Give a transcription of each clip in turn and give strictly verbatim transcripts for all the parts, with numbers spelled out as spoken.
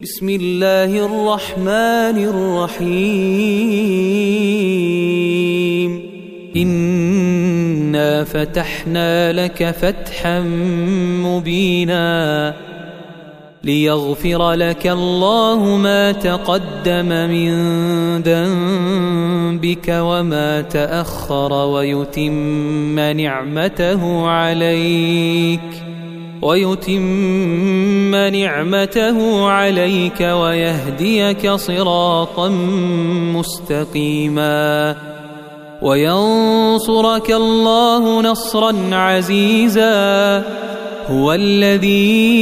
بسم الله الرحمن الرحيم إنا فتحنا لك فتحا مبينا ليغفر لك الله ما تقدم من ذنبك وما تأخر ويتم نعمته عليك ويتم نعمته عليك ويهديك صراطا مستقيما وينصرك الله نصرا عزيزا هو الذي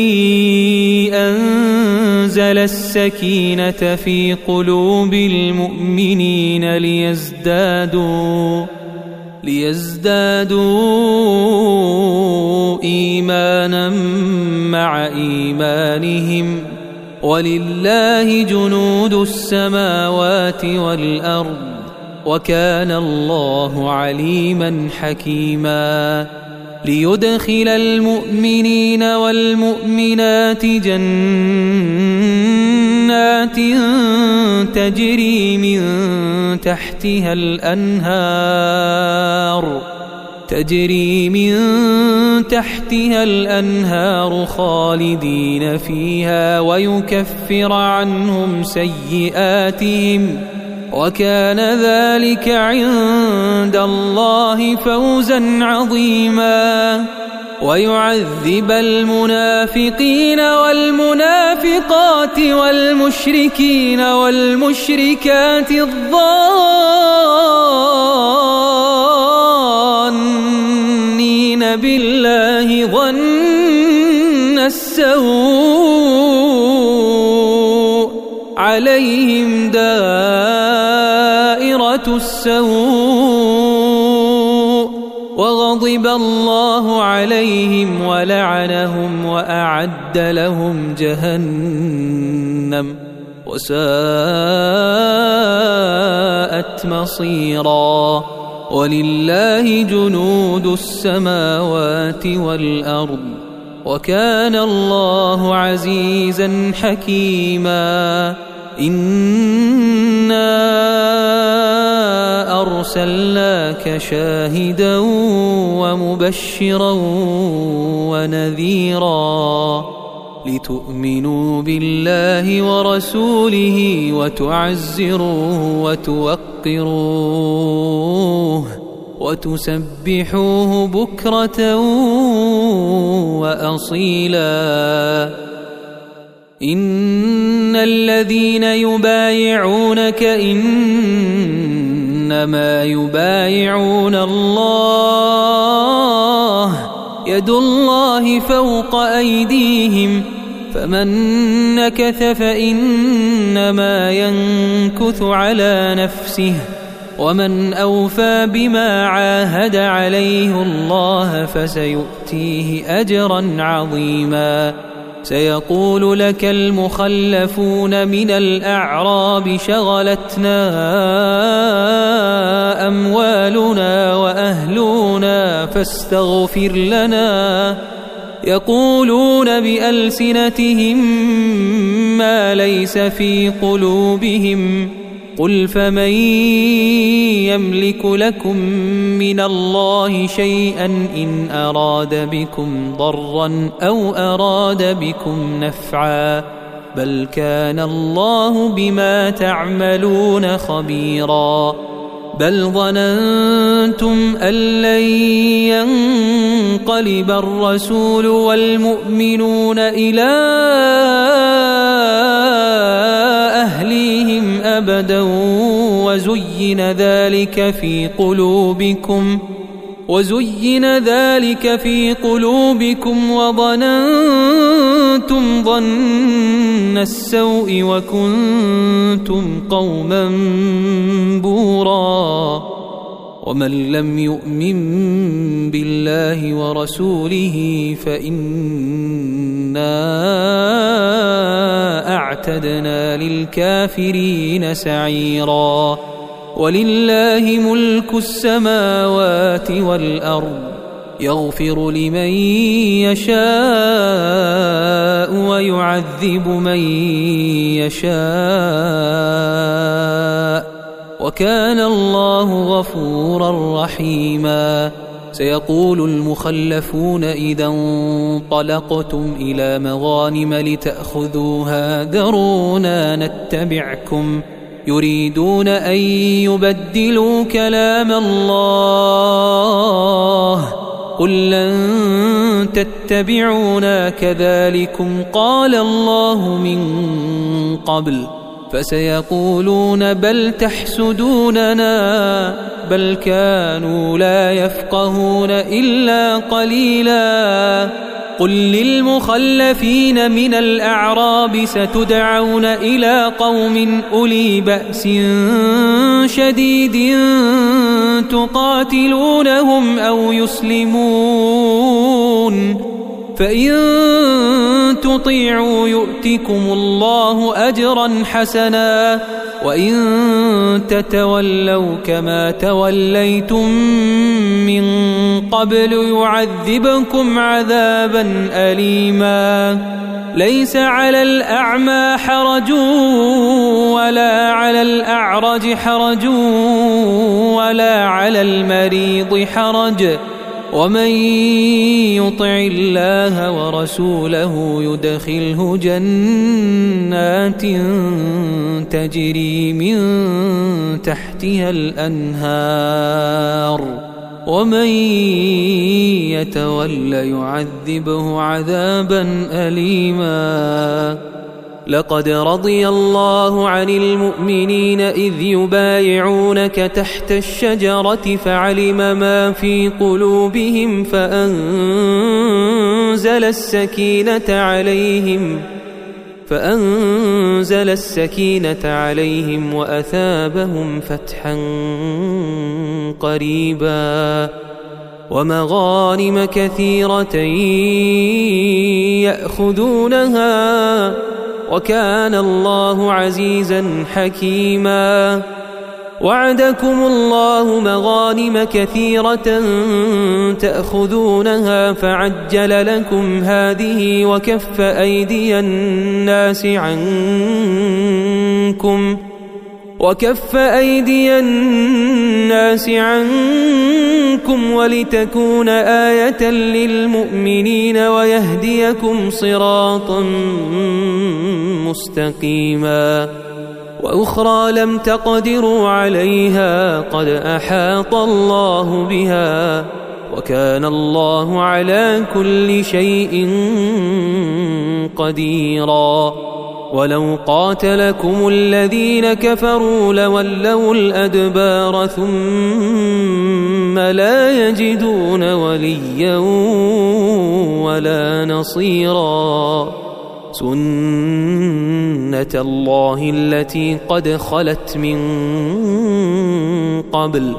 أنزل السكينة في قلوب المؤمنين ليزدادوا ليزدادوا إيمانا مع إيمانهم ولله جنود السماوات والأرض وكان الله عليما حكيما ليدخل المؤمنين والمؤمنات جنات تجري من تحتها الأنهار تجري من تحتها الأنهار خالدين فيها ويكفر عنهم سيئاتهم وكان ذلك عند الله فوزا عظيما ويعذب المنافقين والمنافقات والمشركين والمشركات الظانين بالله ظن السوء عليهم دائرة السوء وغضب الله عليهم ولعنهم وأعد لهم جهنم وساءت مصيرا ولله جنود السماوات والأرض وكان الله عزيزا حكيما إنا أرسلناك شاهدا ومبشرا ونذيرا لتؤمنوا بالله ورسوله وتعزروه وتوقروه وتسبحوه بكرة وأصيلا إن الذين يبايعونك إنما يبايعون الله يد الله فوق أيديهم فمن نكث فإنما ينكث على نفسه ومن أوفى بما عاهد عليه الله فسيؤتيه أجرا عظيما سيقول لك المخلفون من الأعراب شغلتنا أموالنا وأهلنا فاستغفر لنا يقولون بألسنتهم ما ليس في قلوبهم قل فمن يملك لكم من الله شيئا إن أراد بكم ضرا أو أراد بكم نفعا بل كان الله بما تعملون خبيرا بل ظننتم أن لن ينقلب الرسول والمؤمنون إلى أهليهم أبدا وزين ذلك في قلوبكم وزين ذلك في قلوبكم وظننتم ظن السوء وكنتم قوما بورا ومن لم يؤمن بالله ورسوله فإنا أعتدنا للكافرين سعيرا ولله ملك السماوات والأرض يغفر لمن يشاء ويعذب من يشاء وكان الله غفورا رحيما. سيقول المخلفون إذا انطلقتم إلى مغانم لتأخذوها ذرونا نتبعكم يريدون أن يبدلوا كلام الله قل لن تتبعونا كذلكم قال الله من قبل فسيقولون بل تحسدوننا بل كانوا لا يفقهون إلا قليلا. قل للمخلفين من الأعراب ستدعون إلى قوم أولي بأس شديد تقاتلونهم أو يسلمون فإن تطيعوا يؤتكم الله أجرا حسنا وإن تتولوا كما توليتم من قبل يعذبكم عذابا أليما. ليس على الأعمى حرج ولا على الأعرج حرج ولا على المريض حرج ومن يطع الله ورسوله يدخله جنات تجري من تحتها الأنهار ومن يتول يعذبه عذابا أليما. لقد رضي الله عن المؤمنين إذ يبايعونك تحت الشجرة فعلم ما في قلوبهم فأنزل السكينة عليهم فأنزل السكينة عليهم وأثابهم فتحا قريبا ومغانم كثيرة يأخذونها وكان الله عزيزا حكيما. وعدكم الله مغانم كثيرة تأخذونها فعجل لكم هذه وكف أيدي الناس عنكم وكف أيدي الناس عنكم ولتكون آية للمؤمنين ويهديكم صراطا مستقيما. وأخرى لم تقدروا عليها قد أحاط الله بها وكان الله على كل شيء قديرا. ولو قاتلكم الذين كفروا لولوا الأدبار ثم لا يجدون وليا ولا نصيرا. سنة الله التي قد خلت من قبل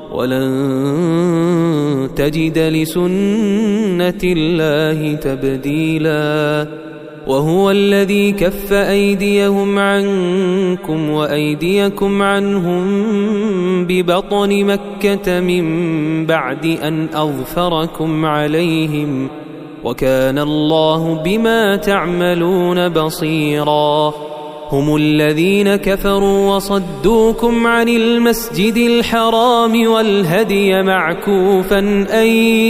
ولن تجد لسنة الله تبديلا. وهو الذي كف أيديهم عنكم وأيديكم عنهم ببطن مكة من بعد أن أظفركم عليهم وكان الله بما تعملون بصيرا. هم الذين كفروا وصدوكم عن المسجد الحرام والهدي معكوفا أن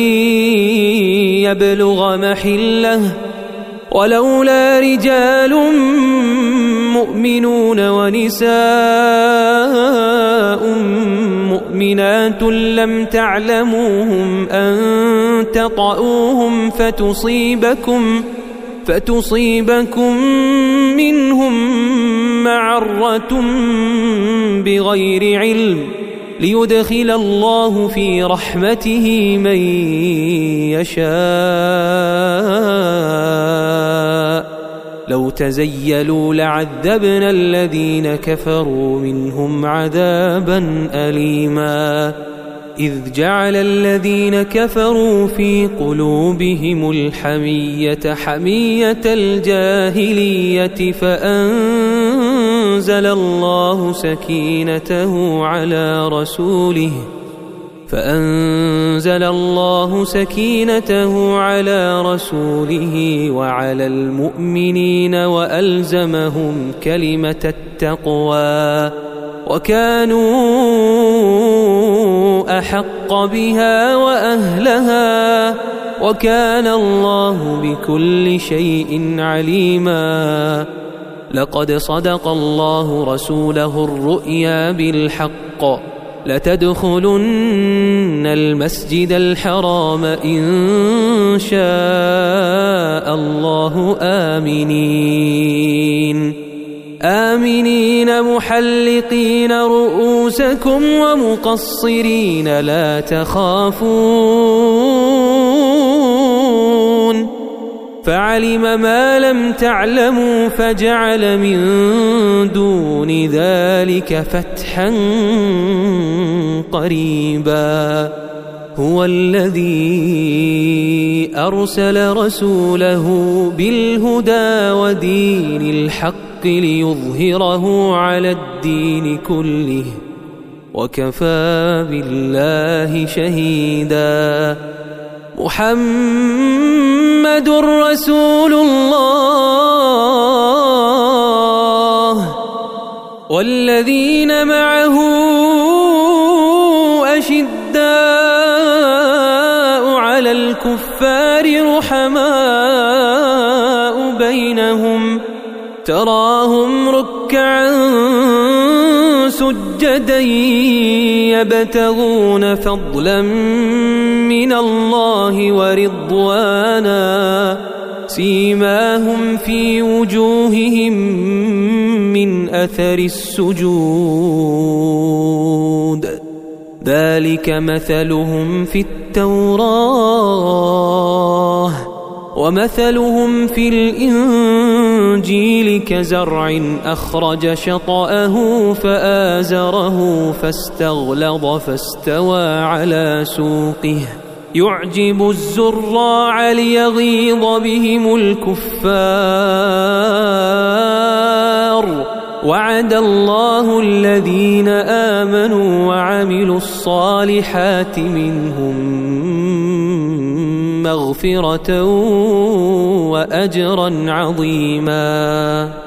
يبلغ محله ولولا رجال مؤمنون ونساء مؤمنات لم تعلموهم أن تطؤوهم فتصيبكم فتصيبكم منهم معرة بغير علم ليدخل الله في رحمته من يشاء. لو تزيلوا لعذبنا الذين كفروا منهم عذابا أليما. إذ جعل الذين كفروا في قلوبهم الحمية حمية الجاهلية فأنزل الله سكينته على رسوله فأنزل الله سكينته على رسوله وعلى المؤمنين وألزمهم كلمة التقوى وكانوا أحق بها وأهلها وكان الله بكل شيء عليما. لقد صدق الله رسوله الرؤيا بالحق لتدخلن المسجد الحرام إن شاء الله آمنين آمنين محلقين رؤوسكم ومقصرين لا تخافون فعلم ما لم تعلموا فجعل من دون ذلك فتحا قريبا. هو الذي أرسل رسوله بالهدى ودين الحق ليظهره على الدين كله وكفى بالله شهيدا. محمد رسول الله والذين معه أشداء على الكفار رحماء بينهم تراهم ركعا سجدا يبتغون فضلا من الله ورضوانا سيماهم في وجوههم من أثر السجود ذلك مثلهم في التوراة ومثلهم في الإنجيل كزرع أخرج شطأه فآزره فاستغلظ فاستوى على سوقه يعجب الزراع ليغيظ بهم الكفار. وعد الله الذين آمنوا وعملوا الصالحات منهم مغفرة وأجرا عظيما.